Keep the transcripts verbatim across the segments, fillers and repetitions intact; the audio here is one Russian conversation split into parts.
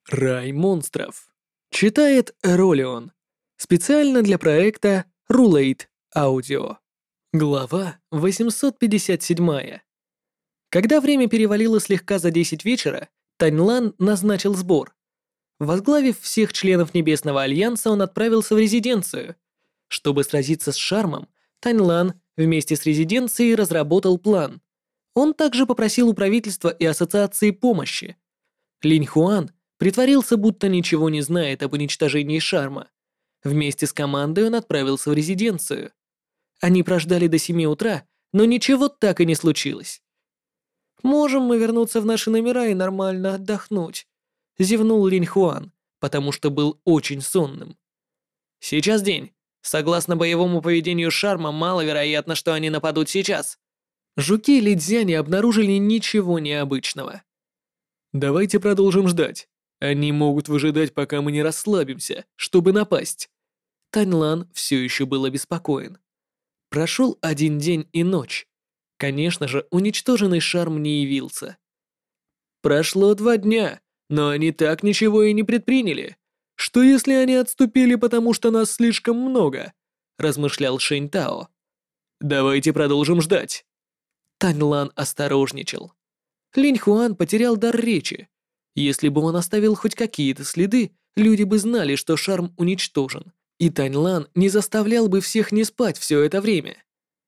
Рай монстров. Читает Ролион. Специально для проекта Rulate Audio. Глава восемьсот пятьдесят семь. Когда время перевалило слегка за десять вечера, Таньлан назначил сбор. Возглавив всех членов Небесного Альянса, он отправился в резиденцию. Чтобы сразиться с Шармом, Таньлан вместе с резиденцией разработал план. Он также попросил у правительства и ассоциации помощи. Линь Хуан притворился, будто ничего не знает об уничтожении Шарма. Вместе с командой он отправился в резиденцию. Они прождали до семи утра, но ничего так и не случилось. «Можем мы вернуться в наши номера и нормально отдохнуть», — зевнул Линь Хуан, потому что был очень сонным. «Сейчас день. Согласно боевому поведению Шарма, маловероятно, что они нападут сейчас». Жуки Лидзяни обнаружили ничего необычного. «Давайте продолжим ждать. Они могут выжидать, пока мы не расслабимся, чтобы напасть». Таньлан все еще был обеспокоен. Прошел один день и ночь. Конечно же, уничтоженный Шарм не явился. Прошло два дня, но они так ничего и не предприняли. Что если они отступили, потому что нас слишком много? Размышлял Шэнь Тао. Давайте продолжим ждать. Таньлан осторожничал. Линь Хуан потерял дар речи. Если бы он оставил хоть какие-то следы, люди бы знали, что Шарм уничтожен, и Таньлан не заставлял бы всех не спать все это время.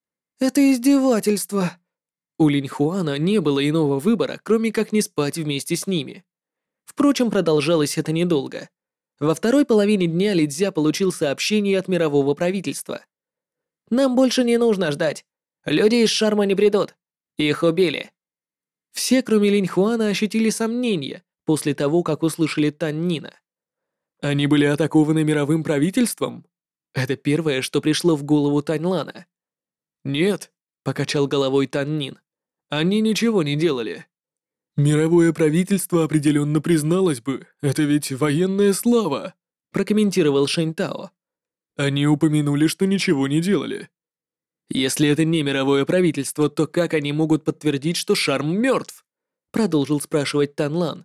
«Это издевательство!» У Линь Хуана не было иного выбора, кроме как не спать вместе с ними. Впрочем, продолжалось это недолго. Во второй половине дня Лидзя получил сообщение от мирового правительства. «Нам больше не нужно ждать. Люди из Шарма не придут. Их убили». Все, кроме Линь Хуана, ощутили сомнения после того, как услышали Тан Нина. Они были атакованы мировым правительством? Это первое, что пришло в голову Таньлана. «Нет», — покачал головой Тан Нин. «Они ничего не делали». «Мировое правительство определенно призналось бы, это ведь военная слава», — прокомментировал Шэнь Тао. «Они упомянули, что ничего не делали». «Если это не мировое правительство, то как они могут подтвердить, что Шарм мертв?» — продолжил спрашивать Танлан.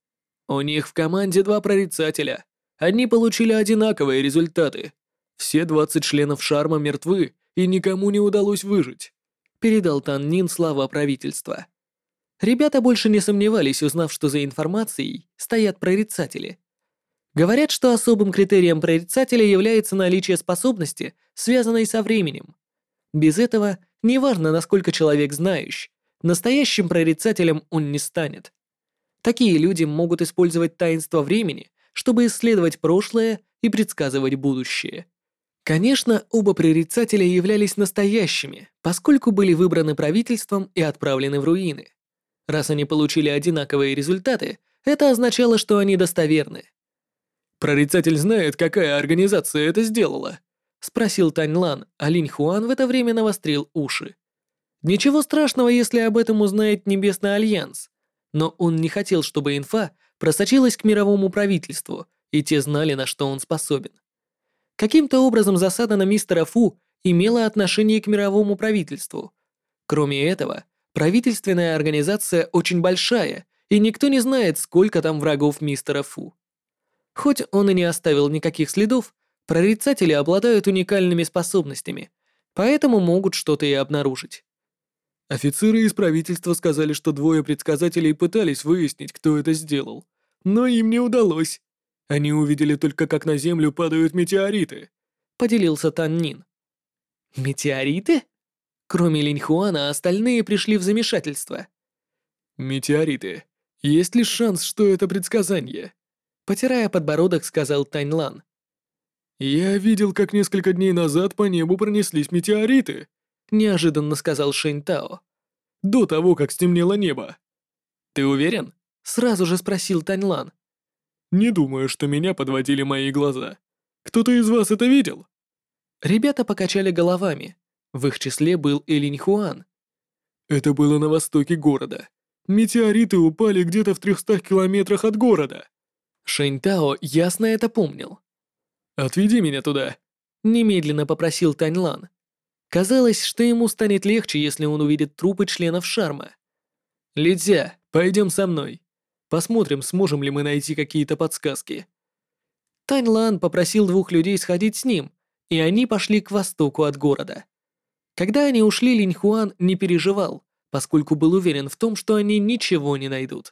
«У них в команде два прорицателя. Они получили одинаковые результаты. Все двадцать членов Шарма мертвы, и никому не удалось выжить», — передал Тан Нин слова правительства. Ребята больше не сомневались, узнав, что за информацией стоят прорицатели. Говорят, что особым критерием прорицателя является наличие способности, связанной со временем. Без этого, неважно, насколько человек знающий, настоящим прорицателем он не станет. Такие люди могут использовать таинство времени, чтобы исследовать прошлое и предсказывать будущее. Конечно, оба прорицателя являлись настоящими, поскольку были выбраны правительством и отправлены в руины. Раз они получили одинаковые результаты, это означало, что они достоверны. «Прорицатель знает, какая организация это сделала?» — спросил Таньлан, а Линь Хуан в это время навострил уши. Ничего страшного, если об этом узнает Небесный Альянс, но он не хотел, чтобы инфа просочилась к мировому правительству, и те знали, на что он способен. Каким-то образом засада на мистера Фу имела отношение к мировому правительству. Кроме этого, правительственная организация очень большая, и никто не знает, сколько там врагов мистера Фу. Хоть он и не оставил никаких следов, прорицатели обладают уникальными способностями, поэтому могут что-то и обнаружить. Офицеры из правительства сказали, что двое предсказателей пытались выяснить, кто это сделал, но им не удалось. Они увидели только, как на Землю падают метеориты, поделился Тан Нин. Метеориты? Кроме Линь Хуана, остальные пришли в замешательство. Метеориты. Есть ли шанс, что это предсказание? Потирая подбородок, сказал Таньлан. «Я видел, как несколько дней назад по небу пронеслись метеориты», неожиданно сказал Шэнь Тао. «До того, как стемнело небо». «Ты уверен?» Сразу же спросил Таньлан. «Не думаю, что меня подводили мои глаза. Кто-то из вас это видел?» Ребята покачали головами. В их числе был и Линь Хуан. «Это было на востоке города. Метеориты упали где-то в трехстах километрах от города». Шэнь Тао ясно это помнил. «Отведи меня туда», — немедленно попросил Таньлан. Казалось, что ему станет легче, если он увидит трупы членов Шарма. «Лидзя, пойдем со мной». Посмотрим, сможем ли мы найти какие-то подсказки. Тань Лан попросил двух людей сходить с ним, и они пошли к востоку от города. Когда они ушли, Линь Хуан не переживал, поскольку был уверен в том, что они ничего не найдут.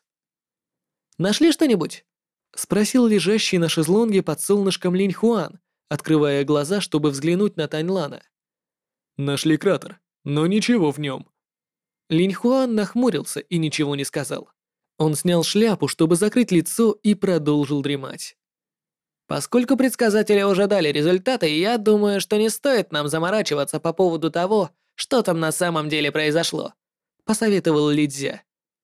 «Нашли что-нибудь?» — спросил лежащий на шезлонге под солнышком Линь Хуан, открывая глаза, чтобы взглянуть на Тань Лана. «Нашли кратер, но ничего в нем». Линь Хуан нахмурился и ничего не сказал. Он снял шляпу, чтобы закрыть лицо, и продолжил дремать. «Поскольку предсказатели уже дали результаты, я думаю, что не стоит нам заморачиваться по поводу того, что там на самом деле произошло», — посоветовал Лидзя.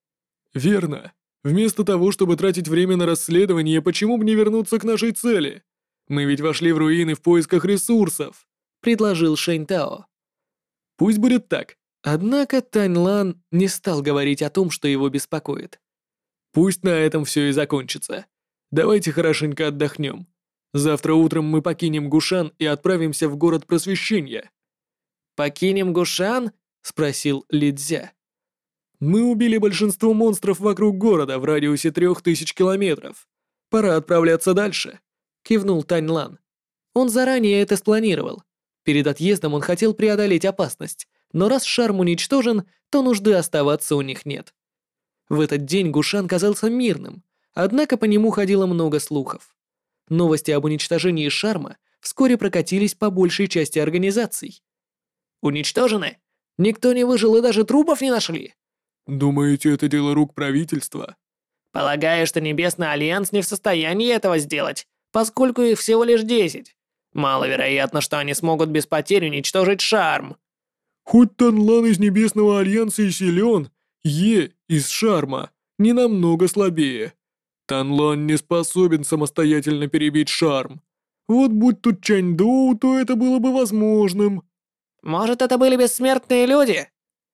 «Верно. Вместо того, чтобы тратить время на расследование, почему бы не вернуться к нашей цели? Мы ведь вошли в руины в поисках ресурсов», — предложил Шэнь Тао. «Пусть будет так». Однако Тань Лан не стал говорить о том, что его беспокоит. «Пусть на этом все и закончится. Давайте хорошенько отдохнем. Завтра утром мы покинем Гушан и отправимся в город просвещения». «Покинем Гушан?» — спросил Лидзя. «Мы убили большинство монстров вокруг города в радиусе трех тысяч километров. Пора отправляться дальше», — кивнул Тань Лан. Он заранее это спланировал. Перед отъездом он хотел преодолеть опасность, но раз шарм уничтожен, то нужды оставаться у них нет. В этот день Гушан казался мирным, однако по нему ходило много слухов. Новости об уничтожении шарма вскоре прокатились по большей части организаций. «Уничтожены? Никто не выжил и даже трупов не нашли?» «Думаете, это дело рук правительства?» «Полагаю, что Небесный Альянс не в состоянии этого сделать, поскольку их всего лишь десять. Маловероятно, что они смогут без потерь уничтожить шарм». «Хоть Тань Лан из Небесного Альянса и силен, Е из Шарма не намного слабее. Тань Лан не способен самостоятельно перебить Шарм. Вот будь тут Чань Доу, то это было бы возможным». «Может, это были бессмертные люди?»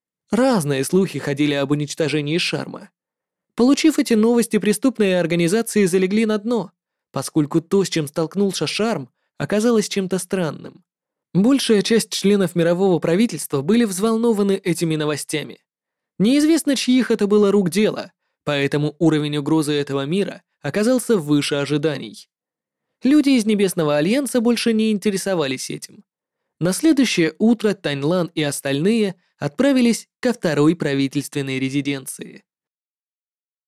Разные слухи ходили об уничтожении шарма. Получив эти новости, преступные организации залегли на дно, поскольку то, с чем столкнулся шарм, оказалось чем-то странным. Большая часть членов мирового правительства были взволнованы этими новостями. Неизвестно, чьих это было рук дело, поэтому уровень угрозы этого мира оказался выше ожиданий. Люди из Небесного Альянса больше не интересовались этим. На следующее утро Тань Лан и остальные отправились ко второй правительственной резиденции.